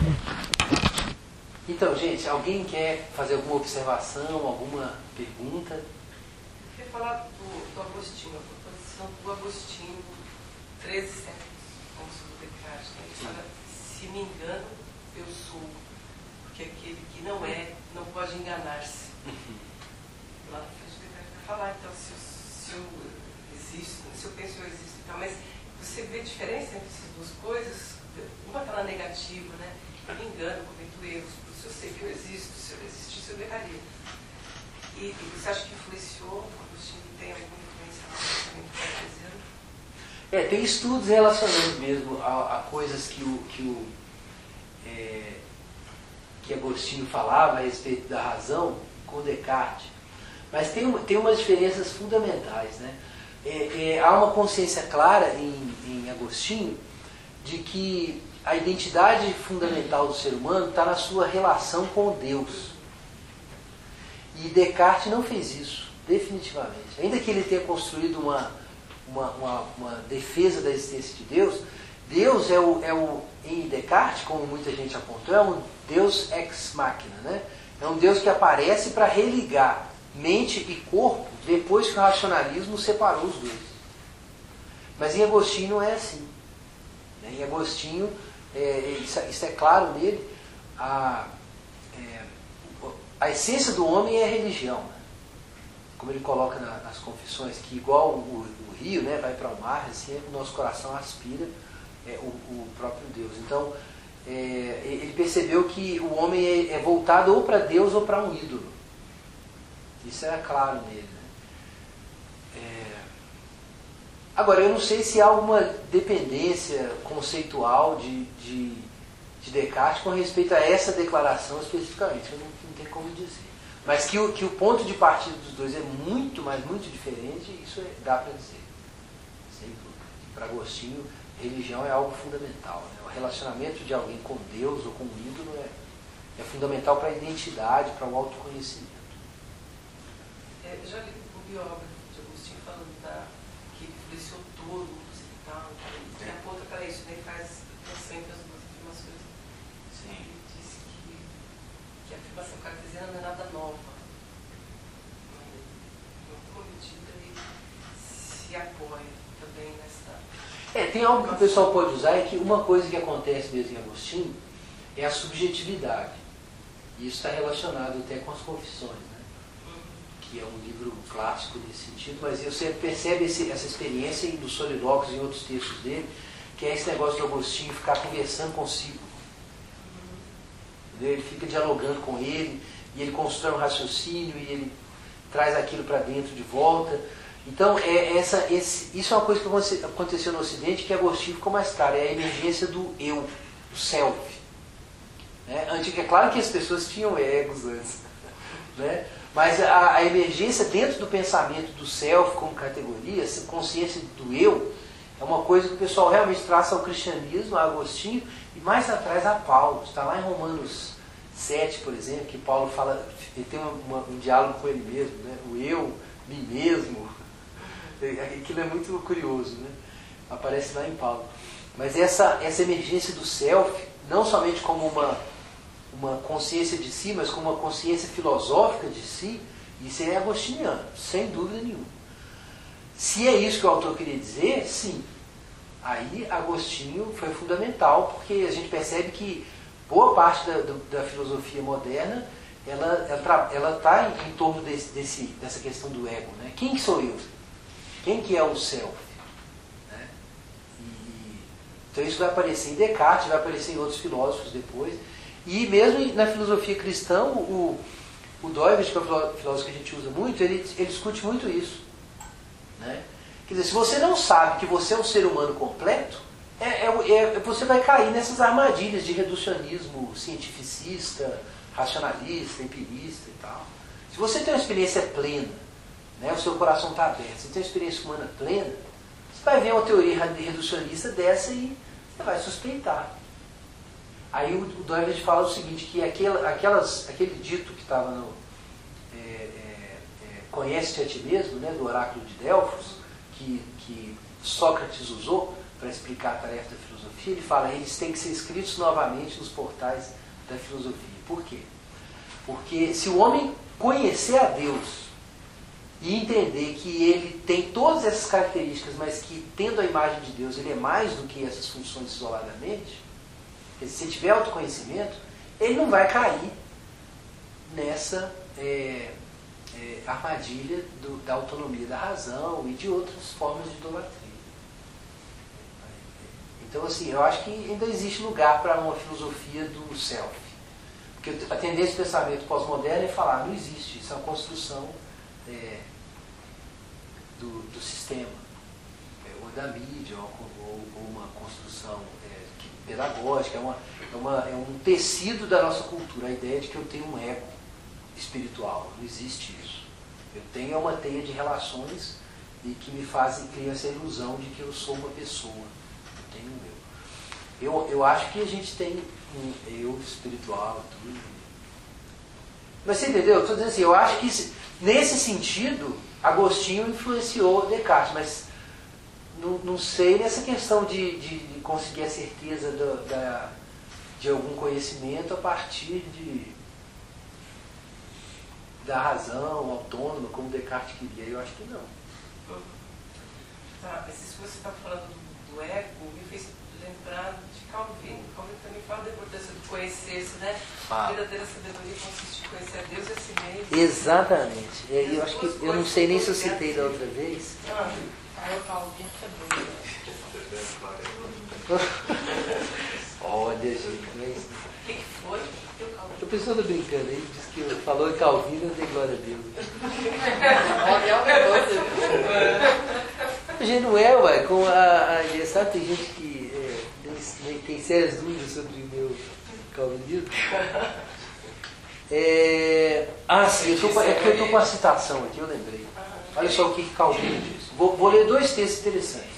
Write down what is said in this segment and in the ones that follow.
Então, gente, alguém quer fazer alguma observação, alguma pergunta? Eu queria falar do Agostinho, a proposição do Agostinho, 13 séculos, como sobre Descartes. Ele fala, se me engano, eu sou, porque aquele que não é, não pode enganar-se. Lá na frente Descartes vai falar, então, se eu existo, se eu penso eu existo e tal, mas você vê a diferença entre essas duas coisas? Uma está na negativa, né? Eu me engano, cometo erros, se eu sei que eu existo, se eu existisse eu erraria. E você acha que influenciou o Agostinho? Tem alguma influência no pensamento cartesiano? Tem estudos relacionando mesmo a coisas que Agostinho falava a respeito da razão com Descartes. Mas tem umas diferenças fundamentais, né? Há uma consciência clara em Agostinho de que a identidade fundamental do ser humano está na sua relação com Deus. E Descartes não fez isso, definitivamente. Ainda que ele tenha construído uma defesa da existência de Deus, Deus em Descartes, como muita gente apontou, é um Deus ex machina, né? É um Deus que aparece para religar mente e corpo depois que o racionalismo separou os dois. Mas em Agostinho não é assim. Em Agostinho, isso é claro nele, a essência do homem é a religião. Né? Como ele coloca nas confissões, que igual o rio, né, vai para o mar, assim o nosso coração aspira o próprio Deus. Então, ele percebeu que o homem é voltado ou para Deus ou para um ídolo. Isso era claro nele. Né? Agora, eu não sei se há alguma dependência conceitual de Descartes com respeito a essa declaração especificamente. Eu não tenho como dizer. Mas que o ponto de partida dos dois é muito, mas muito diferente, isso dá para dizer. Sem dúvida. Para Agostinho, religião é algo fundamental. Né? O relacionamento de alguém com Deus ou com um ídolo é fundamental para a identidade, para o autoconhecimento. Eu já li o biógrafo de Agostinho falando que ele influenciou todo o ocidental, ele aponta para isso, né? Ele faz sempre as duas afirmações. Sim. Ele disse que a afirmação cartesiana não é nada nova. Em alguma medida ele se apoia também nessa... Tem algo que o pessoal pode usar, é que uma coisa que acontece mesmo em Agostinho é a subjetividade. E isso está relacionado até com as confissões, né? Que é um livro clássico nesse sentido, mas você percebe essa experiência dos solilóquios e outros textos dele, que é esse negócio de Agostinho ficar conversando consigo. Entendeu? Ele fica dialogando com ele, e ele constrói um raciocínio, e ele traz aquilo para dentro de volta. Então, isso é uma coisa que aconteceu no Ocidente, que Agostinho ficou mais claro, é a emergência do eu, do self. Né? É claro que as pessoas tinham egos antes, né? Mas a emergência dentro do pensamento do self como categoria, essa consciência do eu, é uma coisa que o pessoal realmente traça ao cristianismo, a Agostinho, e mais atrás a Paulo. Está lá em Romanos 7, por exemplo, que Paulo fala, ele tem um diálogo com ele mesmo, né? O eu, mim mesmo. Aquilo é muito curioso, né? Aparece lá em Paulo. Mas essa emergência do self, não somente como uma consciência de si, mas como uma consciência filosófica de si, isso é agostiniano, sem dúvida nenhuma. Se é isso que o autor queria dizer, sim. Aí Agostinho foi fundamental, porque a gente percebe que boa parte da filosofia moderna ela está em torno dessa questão do ego. Né? Quem que sou eu? Quem que é o self? Né? Então isso vai aparecer em Descartes, vai aparecer em outros filósofos depois. E mesmo na filosofia cristã, o Doivert, que é o filósofo que a gente usa muito, ele discute muito isso. Né? Quer dizer, se você não sabe que você é um ser humano completo, você vai cair nessas armadilhas de reducionismo cientificista, racionalista, empirista e tal. Se você tem uma experiência plena, né, o seu coração está aberto, você tem uma experiência humana plena, você vai ver uma teoria reducionista dessa e você vai suspeitar. Aí o Doivert fala o seguinte, que aquele dito que estava no conhece-te a ti mesmo, né, do oráculo de Delfos, que Sócrates usou para explicar a tarefa da filosofia, ele fala: eles têm que ser escritos novamente nos portais da filosofia. Por quê? Porque se o homem conhecer a Deus e entender que ele tem todas essas características, mas que, tendo a imagem de Deus, ele é mais do que essas funções isoladamente, se ele tiver autoconhecimento, ele não vai cair nessa armadilha da autonomia da razão e de outras formas de idolatria. Então, assim, eu acho que ainda existe lugar para uma filosofia do self. Porque a tendência do pensamento pós-moderno é falar: não existe, isso é uma construção do sistema, ou da mídia, ou uma construção pedagógica, é um tecido da nossa cultura, a ideia de que eu tenho um ego espiritual. Não existe isso. Eu tenho uma teia de relações e que me fazem criar essa ilusão de que eu sou uma pessoa. Eu tenho um eu. Eu acho que a gente tem um eu espiritual e tudo. Mas você entendeu? Eu estou dizendo assim, eu acho que nesse sentido Agostinho influenciou Descartes, mas não sei nessa questão de conseguir a certeza de algum conhecimento a partir da razão autônoma, como Descartes queria. Eu acho que não. Tá, mas se você está falando do ego, me fez lembrar de Calvino. Calvino também fala da importância de conhecer-se, né? A verdadeira sabedoria consiste em conhecer a Deus e a si mesmo. Exatamente. Eu acho que eu não sei nem se eu citei da outra vez. O Calvino é doido. Olha, gente, mas... Quem foi? A pessoa está brincando aí, diz que falou em Calvino, eu dei glória a Deus. Gente, não é, ué, sabe, tem gente que tem sérias dúvidas sobre o meu calvinismo. Sim, é porque eu estou com a citação aqui, eu lembrei. Olha só o que Calvino diz. Vou ler dois textos interessantes.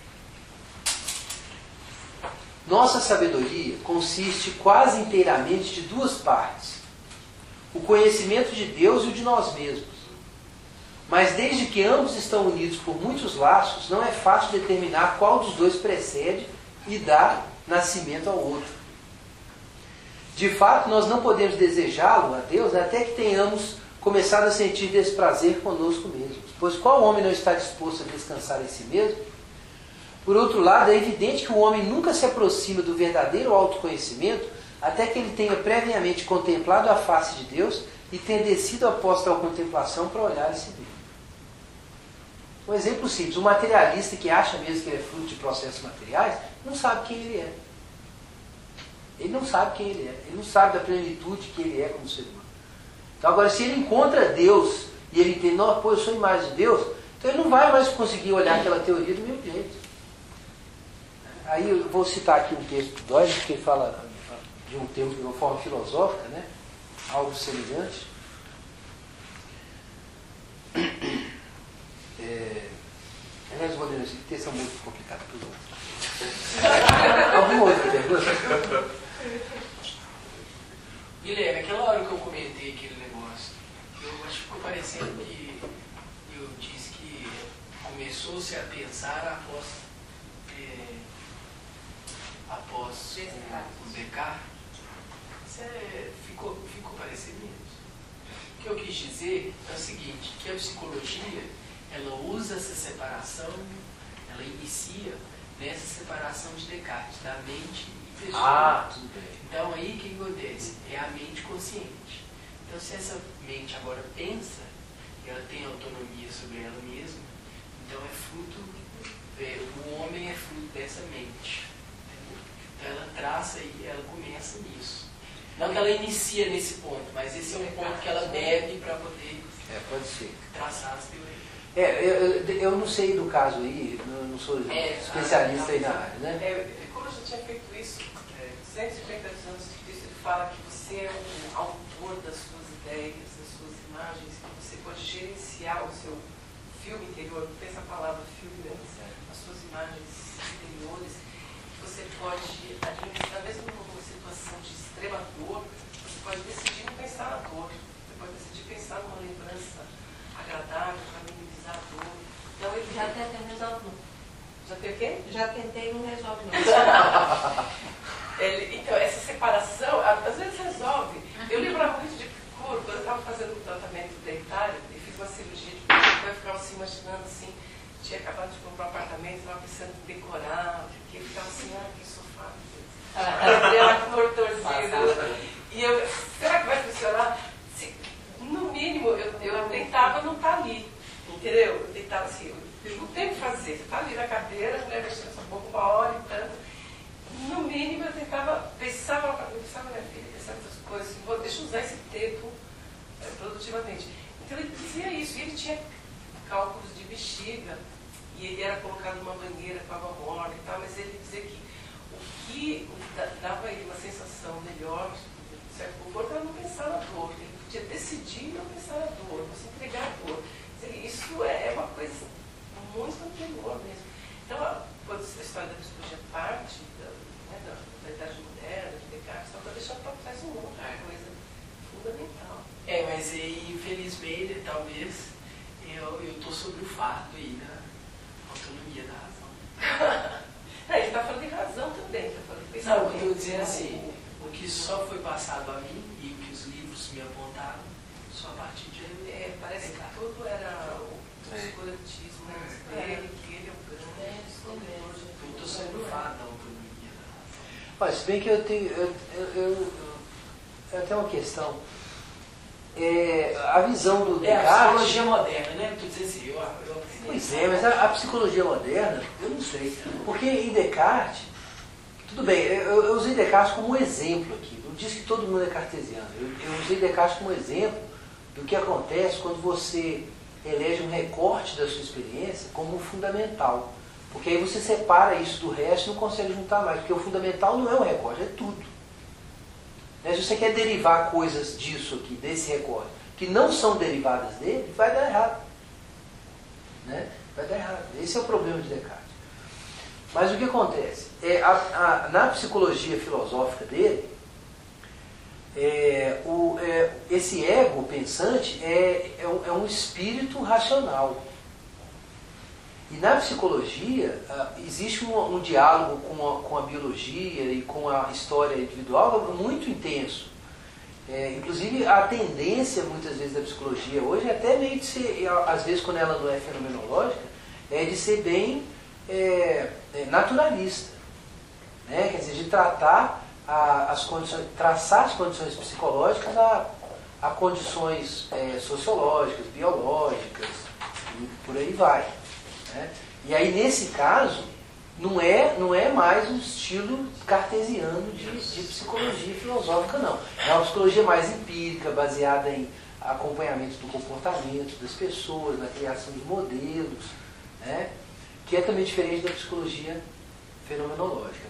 Nossa sabedoria consiste quase inteiramente de duas partes: o conhecimento de Deus e o de nós mesmos. Mas desde que ambos estão unidos por muitos laços, não é fácil determinar qual dos dois precede e dá nascimento ao outro. De fato, nós não podemos desejá-lo a Deus até que tenhamos começado a sentir desprazer conosco mesmos. Pois qual homem não está disposto a descansar em si mesmo? Por outro lado, é evidente que o homem nunca se aproxima do verdadeiro autoconhecimento até que ele tenha previamente contemplado a face de Deus e tenha descido após tal contemplação para olhar em si mesmo. Um exemplo simples: o materialista que acha mesmo que ele é fruto de processos materiais, não sabe quem ele é. Ele não sabe quem ele é. Ele não sabe da plenitude que ele é como ser humano. Então agora, se ele encontra Deus e ele entende: não, pô, eu sou a imagem de Deus, então ele não vai mais conseguir olhar aquela teoria do mesmo jeito. Aí eu vou citar aqui um texto do Doyle, que ele fala de um termo de uma forma filosófica, né? Algo semelhante. Aliás, Rodrigo, esse texto é muito complicado. Alguma outra pergunta? Guilherme, aquela hora que eu comentei aquele negócio, eu acho que ficou parecendo que eu disse que começou-se a pensar após o Descartes. Isso ficou parecendo mesmo. O que eu quis dizer é o seguinte, que a psicologia, ela usa essa separação, ela inicia nessa separação de Descartes, da mente e pessoa. Tudo bem. Então aí o que acontece? É a mente consciente. Então se essa mente agora pensa, ela tem autonomia sobre ela mesma, então é fruto, o homem é fruto dessa mente. Então ela traça e ela começa nisso. Não que ela inicia nesse ponto, mas esse é um ponto que ela deve para poder pode ser. traçar as teorias. Eu não sei do caso aí, não sou especialista aí na área, né? Como eu já tinha feito isso, 150 anos de Cristo, ele fala que você é um autor das suas ideias, das suas imagens, que você pode gerenciar o seu filme interior, pensa a palavra filme, né? As suas imagens interiores, que você pode administrar, mesmo numa situação de extrema dor, você pode decidir não pensar na dor, você pode decidir pensar numa lembrança agradável para minimizar a dor. Então ele Já tentei resolver. Já tem o quê? Já tentei comprar um apartamento, estava pensando em decorar, porque ficava assim, que sofá, aquela cor torcida. E eu, será que vai funcionar? No mínimo, eu tentava não estar ali, entendeu? Eu tentava assim, eu não tenho o que fazer, você está ali na cadeira, né, mexendo essa boca 1 hora e tanto. No mínimo, eu pensava na minha filha, pensava nessas coisas, assim, deixa eu usar esse tempo produtivamente. Então ele dizia isso, e ele tinha cálculos de bexiga, e ele era colocado numa banheira com água morna e tal, mas ele dizia que o que dava a ele uma sensação melhor, de certo conforto, era não pensar na dor. Ele podia decidir não pensar na dor, não se entregar à dor. Isso é uma coisa muito anterior mesmo. Então, quando a história da psicologia parte da Idade Moderna, de Descartes, só para deixar para trás uma outra coisa fundamental. Mas infelizmente, talvez, eu estou sobre o fardo aí da autonomia da razão. Ele está falando de razão também, está falando de pensamento. Não, eu estou dizendo assim, o que só foi passado a mim e o que os livros me apontaram, só a partir de parece que tudo era o obscurantismo, né? Que ele é o grande escondedor de tudo. Eu estou sobre o fardo da autonomia da razão. Mas se bem que eu tenho uma questão. A visão do Descartes... a psicologia moderna, né? Tu diz assim, Pois é, mas a psicologia moderna, eu não sei. Porque em Descartes, tudo bem, eu usei Descartes como um exemplo aqui. Não disse que todo mundo é cartesiano. Eu usei Descartes como exemplo do que acontece quando você elege um recorte da sua experiência como fundamental. Porque aí você separa isso do resto e não consegue juntar mais. Porque o fundamental não é o recorte, é tudo. Se você quer derivar coisas disso aqui, desse recorte, que não são derivadas dele, vai dar errado. Vai dar errado. Esse é o problema de Descartes. Mas o que acontece? Na psicologia filosófica dele, esse ego pensante é um espírito racional. E na psicologia existe um diálogo com a biologia e com a história individual muito intenso. Inclusive a tendência muitas vezes da psicologia hoje é até meio de ser, às vezes quando ela não é fenomenológica, é de ser bem naturalista. Quer dizer, de tratar as condições, traçar as condições psicológicas a condições sociológicas, biológicas, e por aí vai. E aí, nesse caso, não é mais um estilo cartesiano de psicologia filosófica, não. É uma psicologia mais empírica, baseada em acompanhamento do comportamento das pessoas, na criação de modelos, que é também diferente da psicologia fenomenológica,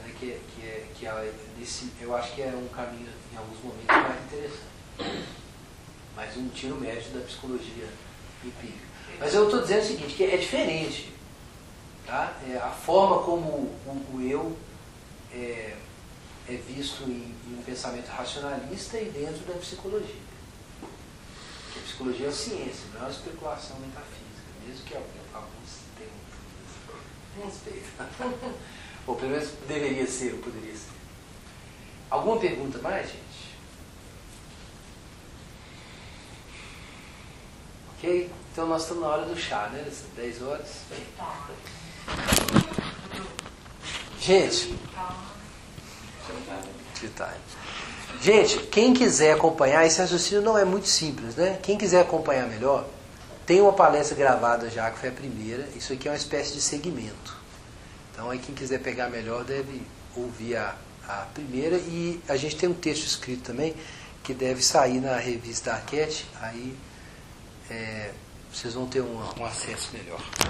eu acho que é um caminho, em alguns momentos, mais interessante. Mas um tiro médio da psicologia empírica. Mas eu estou dizendo o seguinte, que é diferente. Tá? A forma como o eu é visto em um pensamento racionalista e dentro da psicologia. Porque a psicologia é a ciência, não é uma especulação metafísica, mesmo que alguns tenham respeito. Ou pelo menos deveria ser, ou poderia ser. Alguma pergunta mais, gente? Ok? Então nós estamos na hora do chá, né? 10 horas. Gente, quem quiser acompanhar, esse raciocínio não é muito simples, né? Quem quiser acompanhar melhor, tem uma palestra gravada já, que foi a primeira. Isso aqui é uma espécie de segmento. Então aí quem quiser pegar melhor deve ouvir a primeira. E a gente tem um texto escrito também, que deve sair na revista Arquette. Aí vocês vão ter um acesso melhor.